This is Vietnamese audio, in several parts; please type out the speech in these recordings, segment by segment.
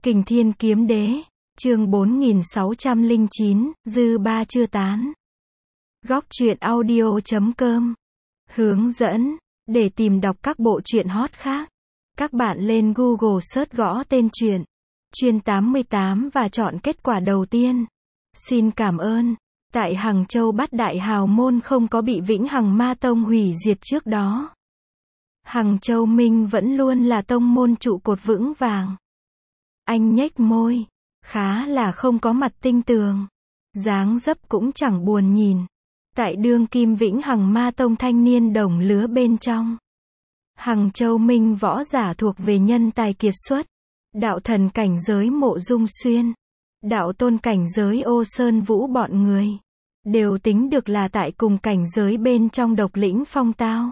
Kình Thiên Kiếm Đế, chương 4609, dư ba chưa tán. Góc truyện audio.com. Hướng dẫn, để tìm đọc các bộ truyện hot khác, các bạn lên Google search gõ tên truyện, Chuyên 88 và chọn kết quả đầu tiên. Xin cảm ơn. Tại Hằng Châu Bát Đại Hào Môn không có bị Vĩnh Hằng Ma Tông hủy diệt trước đó. Hằng Châu Minh vẫn luôn là tông môn trụ cột vững vàng. Anh nhếch môi, khá là không có mặt tinh tường. Dáng dấp cũng chẳng buồn nhìn. Tại đương kim Vĩnh Hằng Ma Tông thanh niên đồng lứa bên trong. Hằng Châu Minh võ giả thuộc về nhân tài kiệt xuất. Đạo thần cảnh giới Mộ Dung Xuyên, đạo tôn cảnh giới Ô Sơn Vũ bọn người, đều tính được là tại cùng cảnh giới bên trong Độc Lĩnh Phong Tao.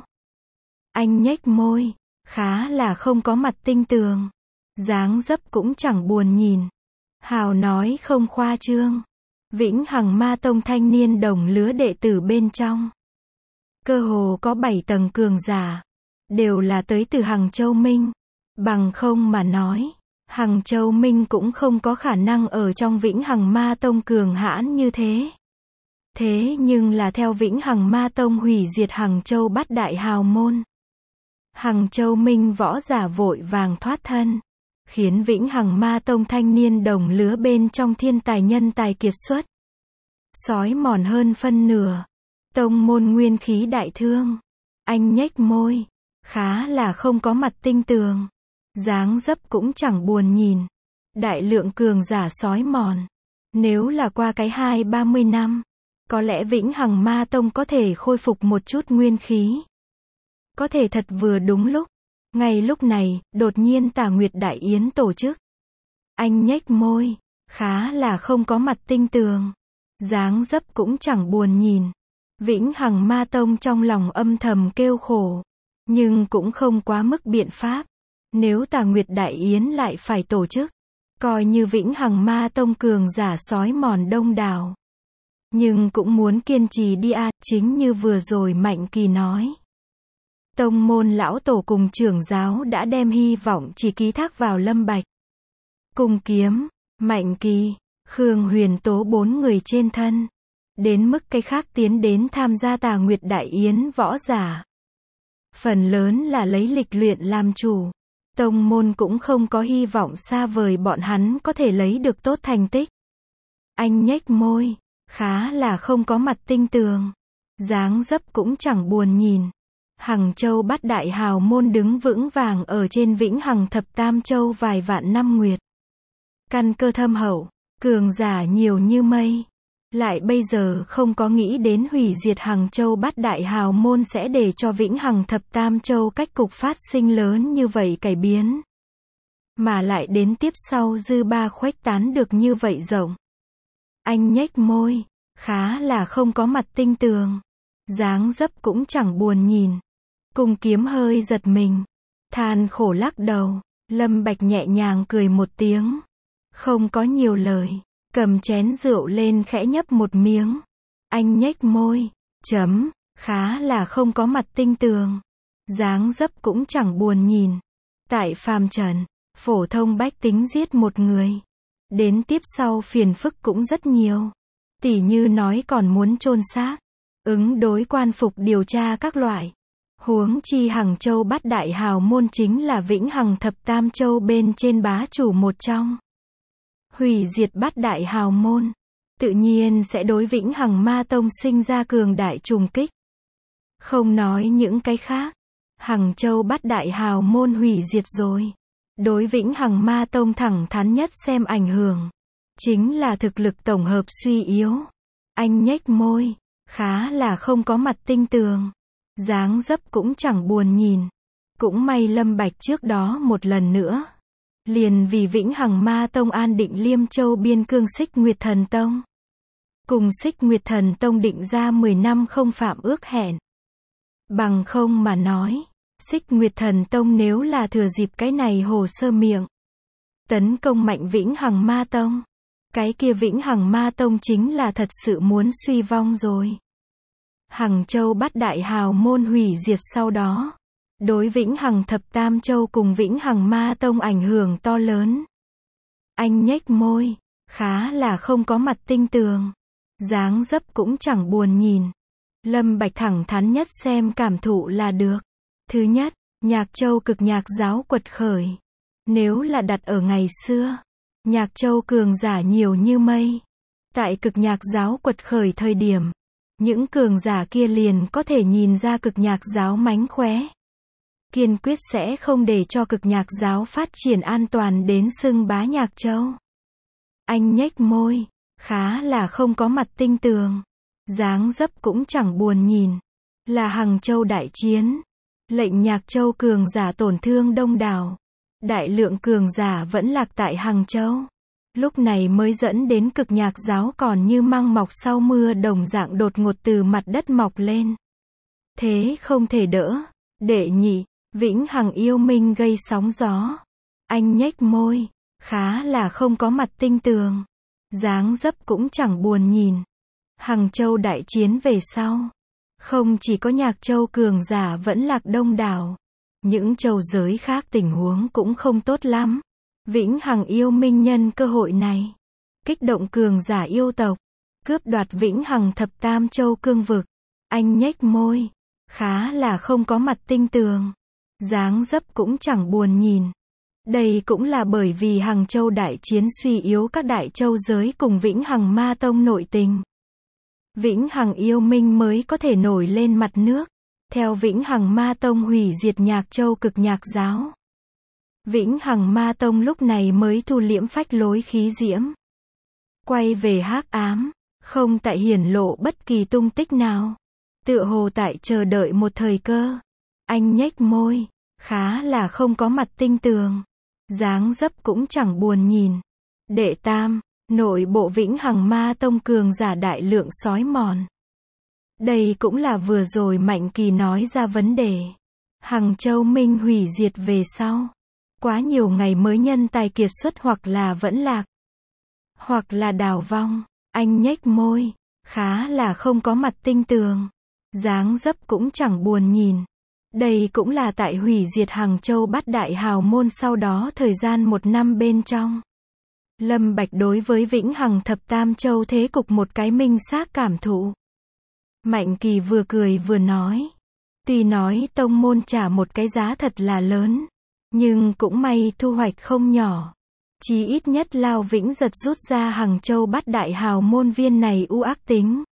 Anh nhếch môi, khá là không có mặt tinh tường. Dáng dấp cũng chẳng buồn nhìn. Hào nói không khoa trương. Vĩnh Hằng Ma Tông thanh niên đồng lứa đệ tử bên trong. Cơ hồ có 7 tầng cường giả. Đều là tới từ Hằng Châu Minh. Bằng không mà nói, Hằng Châu Minh cũng không có khả năng ở trong Vĩnh Hằng Ma Tông cường hãn như thế. Thế nhưng là theo Vĩnh Hằng Ma Tông hủy diệt Hằng Châu Bát Đại Hào Môn. Hằng Châu Minh võ giả vội vàng thoát thân. Khiến Vĩnh Hằng Ma Tông thanh niên đồng lứa bên trong thiên tài nhân tài kiệt xuất. Xói mòn hơn phân nửa. Tông môn nguyên khí đại thương. Anh nhếch môi. Khá là không có mặt tinh tường. Dáng dấp cũng chẳng buồn nhìn. Đại lượng cường giả xói mòn. Nếu là qua cái 20-30 năm. Có lẽ Vĩnh Hằng Ma Tông có thể khôi phục một chút nguyên khí. Có thể thật vừa đúng lúc. Ngay lúc này, đột nhiên Tà Nguyệt Đại Yến tổ chức. Anh nhếch môi, khá là không có mặt tinh tường. Dáng dấp cũng chẳng buồn nhìn. Vĩnh Hằng Ma Tông trong lòng âm thầm kêu khổ. Nhưng cũng không quá mức biện pháp. Nếu Tà Nguyệt Đại Yến lại phải tổ chức. Coi như Vĩnh Hằng Ma Tông cường giả sói mòn đông đảo. Nhưng cũng muốn kiên trì đi chính như vừa rồi Mạnh Kỳ nói. Tông môn lão tổ cùng trưởng giáo đã đem hy vọng chỉ ký thác vào Lâm Bạch, Cung Kiếm, Mạnh Kỳ, Khương Huyền Tố 4 người trên thân. Đến mức cái khác tiến đến tham gia Tà Nguyệt Đại Yến võ giả. Phần lớn là lấy lịch luyện làm chủ. Tông môn cũng không có hy vọng xa vời bọn hắn có thể lấy được tốt thành tích. Anh nhếch môi, khá là không có mặt tinh tường. Dáng dấp cũng chẳng buồn nhìn. Hằng Châu Bát Đại Hào Môn đứng vững vàng ở trên Vĩnh Hằng Thập Tam Châu vài vạn năm nguyệt. Căn cơ thâm hậu, cường giả nhiều như mây. Lại bây giờ không có nghĩ đến hủy diệt Hằng Châu Bát Đại Hào Môn sẽ để cho Vĩnh Hằng Thập Tam Châu cách cục phát sinh lớn như vậy cải biến. Mà lại đến tiếp sau dư ba khuếch tán được như vậy rộng. Anh nhếch môi, khá là không có mặt tinh tường. Dáng dấp cũng chẳng buồn nhìn. Cung Kiếm hơi giật mình. Than khổ lắc đầu. Lâm Bạch nhẹ nhàng cười một tiếng. Không có nhiều lời. Cầm chén rượu lên khẽ nhấp một miếng. Anh nhếch môi. Khá là không có mặt tinh tường. Dáng dấp cũng chẳng buồn nhìn. Tại phàm trần, phổ thông bách tính giết một người. Đến tiếp sau phiền phức cũng rất nhiều. Tỉ như nói còn muốn chôn xác. Ứng đối quan phục điều tra các loại. Huống chi Hằng Châu Bát Đại Hào Môn chính là Vĩnh Hằng Thập Tam Châu bên trên bá chủ một trong. Hủy diệt Bát Đại Hào Môn, tự nhiên sẽ đối Vĩnh Hằng Ma Tông sinh ra cường đại trùng kích. Không nói những cái khác, Hằng Châu Bát Đại Hào Môn hủy diệt rồi. Đối Vĩnh Hằng Ma Tông thẳng thắn nhất xem ảnh hưởng, chính là thực lực tổng hợp suy yếu. Anh nhếch môi, khá là không có mặt tinh tường. Dáng dấp cũng chẳng buồn nhìn. Cũng may Lâm Bạch trước đó một lần nữa. Liền vì Vĩnh Hằng Ma Tông an định Liêm Châu biên cương Xích Nguyệt Thần Tông. Cùng Xích Nguyệt Thần Tông định ra 10 năm không phạm ước hẹn. Bằng không mà nói, Xích Nguyệt Thần Tông nếu là thừa dịp cái này hồ sơ miệng. Tấn công mạnh Vĩnh Hằng Ma Tông. Cái kia Vĩnh Hằng Ma Tông chính là thật sự muốn suy vong rồi. Hằng Châu Bát Đại Hào Môn hủy diệt sau đó. Đối Vĩnh Hằng Thập Tam Châu cùng Vĩnh Hằng Ma Tông ảnh hưởng to lớn. Anh nhếch môi, khá là không có mặt tinh tường. Dáng dấp cũng chẳng buồn nhìn. Lâm Bạch thẳng thắn nhất xem cảm thụ là được. Thứ nhất, Nhạc Châu cực nhạc giáo quật khởi. Nếu là đặt ở ngày xưa, Nhạc Châu cường giả nhiều như mây. Tại cực nhạc giáo quật khởi thời điểm, những cường giả kia liền có thể nhìn ra cực nhạc giáo mánh khóe. Kiên quyết sẽ không để cho cực nhạc giáo phát triển an toàn đến xưng bá Nhạc Châu. Anh nhếch môi, khá là không có mặt tinh tường. Dáng dấp cũng chẳng buồn nhìn. Là Hằng Châu đại chiến. Lệnh Nhạc Châu cường giả tổn thương đông đảo. Đại lượng cường giả vẫn lạc tại Hằng Châu. Lúc này mới dẫn đến cực nhạc giáo còn như măng mọc sau mưa đồng dạng đột ngột từ mặt đất mọc lên. Thế không thể đỡ. Đệ nhị, Vĩnh Hằng yêu minh gây sóng gió. Anh nhếch môi, khá là không có mặt tinh tường. Dáng dấp cũng chẳng buồn nhìn. Hằng Châu đại chiến về sau, không chỉ có Nhạc Châu cường giả vẫn lạc đông đảo, những châu giới khác tình huống cũng không tốt lắm. Vĩnh Hằng yêu minh nhân cơ hội này, kích động cường giả yêu tộc, cướp đoạt Vĩnh Hằng thập tam châu cương vực. Anh nhếch môi, khá là không có mặt tinh tường. Dáng dấp cũng chẳng buồn nhìn. Đây cũng là bởi vì Hằng Châu đại chiến suy yếu các đại châu giới cùng Vĩnh Hằng ma tông nội tình. Vĩnh Hằng yêu minh mới có thể nổi lên mặt nước. Theo Vĩnh Hằng ma tông hủy diệt Nhạc Châu cực nhạc giáo, Vĩnh Hằng ma tông lúc này mới thu liễm phách lối khí diễm, quay về hắc ám, không tại hiển lộ bất kỳ tung tích nào, tựa hồ tại chờ đợi một thời cơ. Anh nhếch môi, khá là không có mặt tinh tường. Dáng dấp cũng chẳng buồn nhìn. Đệ tam, nội bộ Vĩnh Hằng ma tông cường giả đại lượng sói mòn. Đây cũng là vừa rồi Mạnh Kỳ nói ra vấn đề. Hằng Châu Minh hủy diệt về sau, quá nhiều ngày mới nhân tài kiệt xuất hoặc là vẫn lạc, hoặc là đào vong. Anh nhếch môi, khá là không có mặt tinh tường. Dáng dấp cũng chẳng buồn nhìn. Đây cũng là tại hủy diệt Hằng Châu bát đại hào môn sau đó thời gian 1 năm bên trong. Lâm Bạch đối với Vĩnh Hằng thập tam châu thế cục một cái minh xác cảm thụ. Mạnh Kỳ vừa cười vừa nói. Tuy nói tông môn trả một cái giá thật là lớn, nhưng cũng may thu hoạch không nhỏ. Chí ít nhất Lao Vĩnh Giật rút ra Hằng Châu bát đại hào môn viên này u ác tính.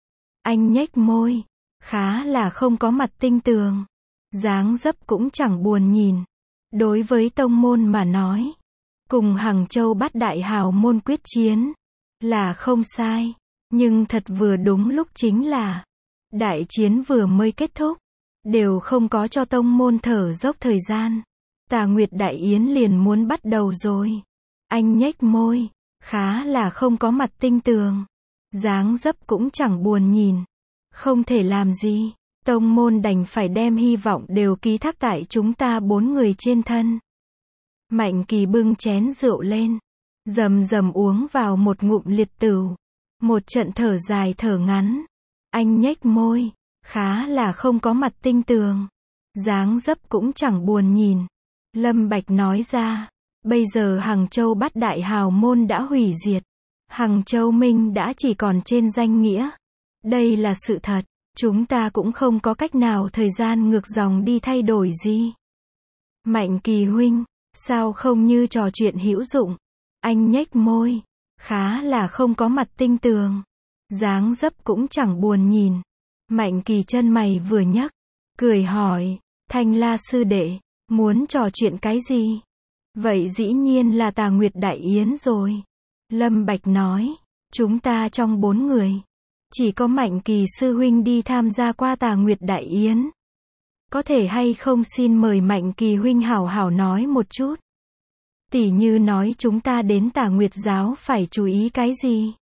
Anh nhếch môi, khá là không có mặt tinh tường. Dáng dấp cũng chẳng buồn nhìn. Đối với tông môn mà nói, cùng Hằng Châu bát đại hào môn quyết chiến là không sai, nhưng thật vừa đúng lúc chính là đại chiến vừa mới kết thúc, đều không có cho tông môn thở dốc thời gian. Tà Nguyệt Đại Yến liền muốn bắt đầu rồi. Anh nhếch môi, khá là không có mặt tinh tường. Dáng dấp cũng chẳng buồn nhìn. Không thể làm gì, tông môn đành phải đem hy vọng đều ký thác tại chúng ta 4 người trên thân. Mạnh Kỳ bưng chén rượu lên, rầm rầm uống vào một ngụm liệt tửu. Một trận thở dài thở ngắn. Anh nhếch môi, khá là không có mặt tinh tường. Dáng dấp cũng chẳng buồn nhìn. Lâm Bạch nói ra, bây giờ Hằng Châu bát đại hào môn đã hủy diệt. Hằng Châu Minh đã chỉ còn trên danh nghĩa. Đây là sự thật, chúng ta cũng không có cách nào thời gian ngược dòng đi thay đổi gì. Mạnh Kỳ huynh, sao không như trò chuyện hữu dụng? Anh nhếch môi, khá là không có mặt tinh tường. Dáng dấp cũng chẳng buồn nhìn. Mạnh Kỳ chân mày vừa nhấc, cười hỏi, Thanh La sư đệ, muốn trò chuyện cái gì? Vậy dĩ nhiên là Tà Nguyệt Đại Yến rồi. Lâm Bạch nói, chúng ta trong 4 người, chỉ có Mạnh Kỳ sư huynh đi tham gia qua Tà Nguyệt Đại Yến. Có thể hay không xin mời Mạnh Kỳ huynh hảo hảo nói một chút. Tỉ như nói chúng ta đến Tà Nguyệt giáo phải chú ý cái gì?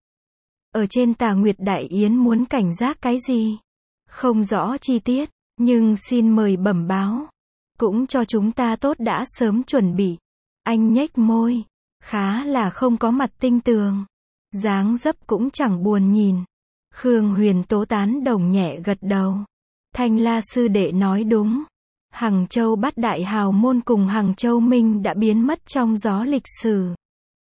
Ở trên Tà Nguyệt Đại Yến muốn cảnh giác cái gì? Không rõ chi tiết, nhưng xin mời bẩm báo. Cũng cho chúng ta tốt đã sớm chuẩn bị. Anh nhếch môi, khá là không có mặt tinh tường. Dáng dấp cũng chẳng buồn nhìn. Khương Huyền Tố tán đồng nhẹ gật đầu. Thanh La sư đệ nói đúng. Hằng Châu bát đại hào môn cùng Hằng Châu Minh đã biến mất trong gió lịch sử.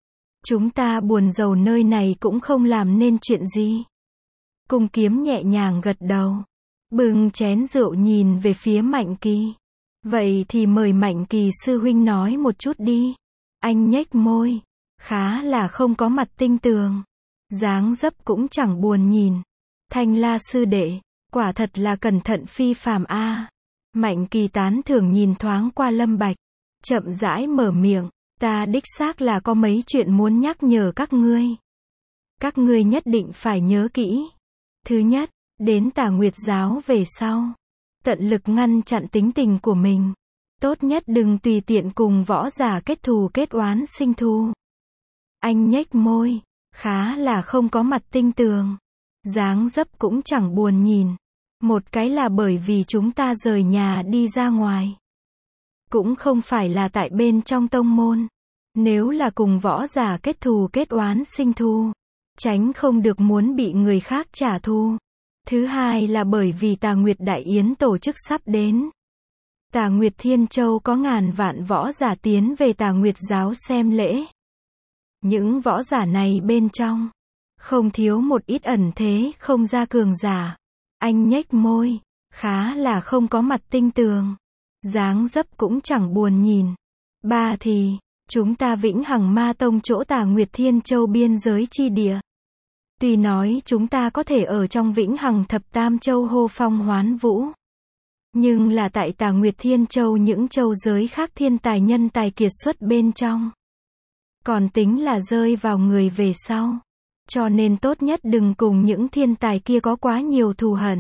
Chúng ta buồn rầu nơi này cũng không làm nên chuyện gì. Cung Kiếm nhẹ nhàng gật đầu. Bưng chén rượu nhìn về phía Mạnh Kỳ. Vậy thì mời Mạnh Kỳ sư huynh nói một chút đi. Anh nhếch môi. Khá là không có mặt tinh tường. Dáng dấp cũng chẳng buồn nhìn. Thanh La sư đệ, quả thật là cẩn thận phi phàm a. Mạnh Kỳ tán thưởng nhìn thoáng qua Lâm Bạch. Chậm rãi mở miệng. Ta đích xác là có mấy chuyện muốn nhắc nhở các ngươi. Các ngươi nhất định phải nhớ kỹ. Thứ nhất, đến Tà Nguyệt giáo về sau, tận lực ngăn chặn tính tình của mình. Tốt nhất đừng tùy tiện cùng võ giả kết thù kết oán sinh thù. Anh nhếch môi, khá là không có mặt tinh tường. Dáng dấp cũng chẳng buồn nhìn. Một cái là bởi vì chúng ta rời nhà đi ra ngoài. Cũng không phải là tại bên trong tông môn. Nếu là cùng võ giả kết thù kết oán sinh thù, tránh không được muốn bị người khác trả thù. Thứ hai là bởi vì Tà Nguyệt Đại Yến tổ chức sắp đến. Tà Nguyệt Thiên Châu có ngàn vạn võ giả tiến về Tà Nguyệt giáo xem lễ. Những võ giả này bên trong, không thiếu một ít ẩn thế không ra cường giả. Anh nhếch môi, khá là không có mặt tinh tường. Dáng dấp cũng chẳng buồn nhìn. Ba thì, chúng ta Vĩnh Hằng Ma Tông chỗ Tà Nguyệt Thiên Châu biên giới chi địa. Tuy nói chúng ta có thể ở trong Vĩnh Hằng Thập Tam Châu hô phong hoán vũ. Nhưng là tại Tà Nguyệt Thiên Châu những châu giới khác thiên tài nhân tài kiệt xuất bên trong. Còn tính là rơi vào người về sau. Cho nên tốt nhất đừng cùng những thiên tài kia có quá nhiều thù hận.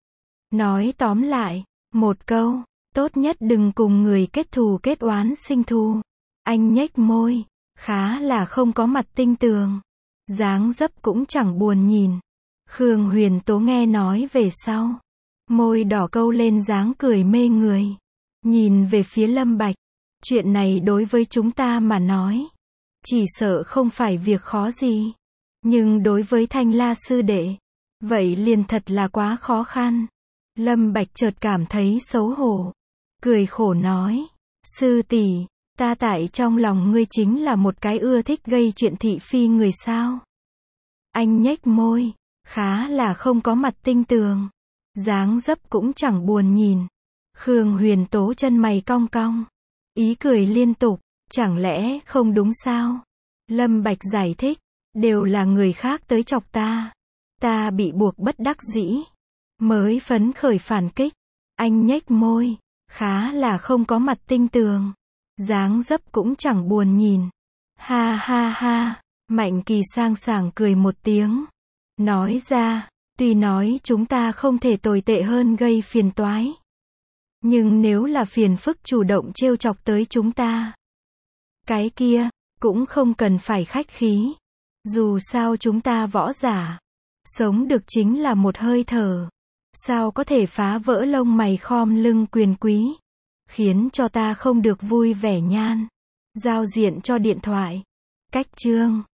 Nói tóm lại, một câu, tốt nhất đừng cùng người kết thù kết oán sinh thù. Anh nhếch môi, khá là không có mặt tinh tường. Dáng dấp cũng chẳng buồn nhìn. Khương Huyền Tố nghe nói về sau. Môi đỏ câu lên dáng cười mê người. Nhìn về phía Lâm Bạch. Chuyện này đối với chúng ta mà nói. Chỉ sợ không phải việc khó gì. Nhưng đối với Thanh La sư đệ. Vậy liền thật là quá khó khăn. Lâm Bạch chợt cảm thấy xấu hổ. Cười khổ nói. Sư tỷ, ta tại trong lòng ngươi chính là một cái ưa thích gây chuyện thị phi người sao. Anh nhếch môi. Khá là không có mặt tinh tường. Dáng dấp cũng chẳng buồn nhìn. Khương Huyền Tố chân mày cong cong. Ý cười liên tục. Chẳng lẽ không đúng sao? Lâm Bạch giải thích. Đều là người khác tới chọc ta. Ta bị buộc bất đắc dĩ. Mới phấn khởi phản kích. Anh nhếch môi. Khá là không có mặt tinh tường. Dáng dấp cũng chẳng buồn nhìn. Ha ha ha. Mạnh Kỳ sang sảng cười một tiếng. Nói ra, tuy nói chúng ta không thể tồi tệ hơn gây phiền toái. Nhưng nếu là phiền phức chủ động trêu chọc tới chúng ta. Cái kia, cũng không cần phải khách khí. Dù sao chúng ta võ giả. Sống được chính là một hơi thở. Sao có thể phá vỡ lông mày khom lưng quyền quý. Khiến cho ta không được vui vẻ nhan. Giao diện cho điện thoại. Cách chương.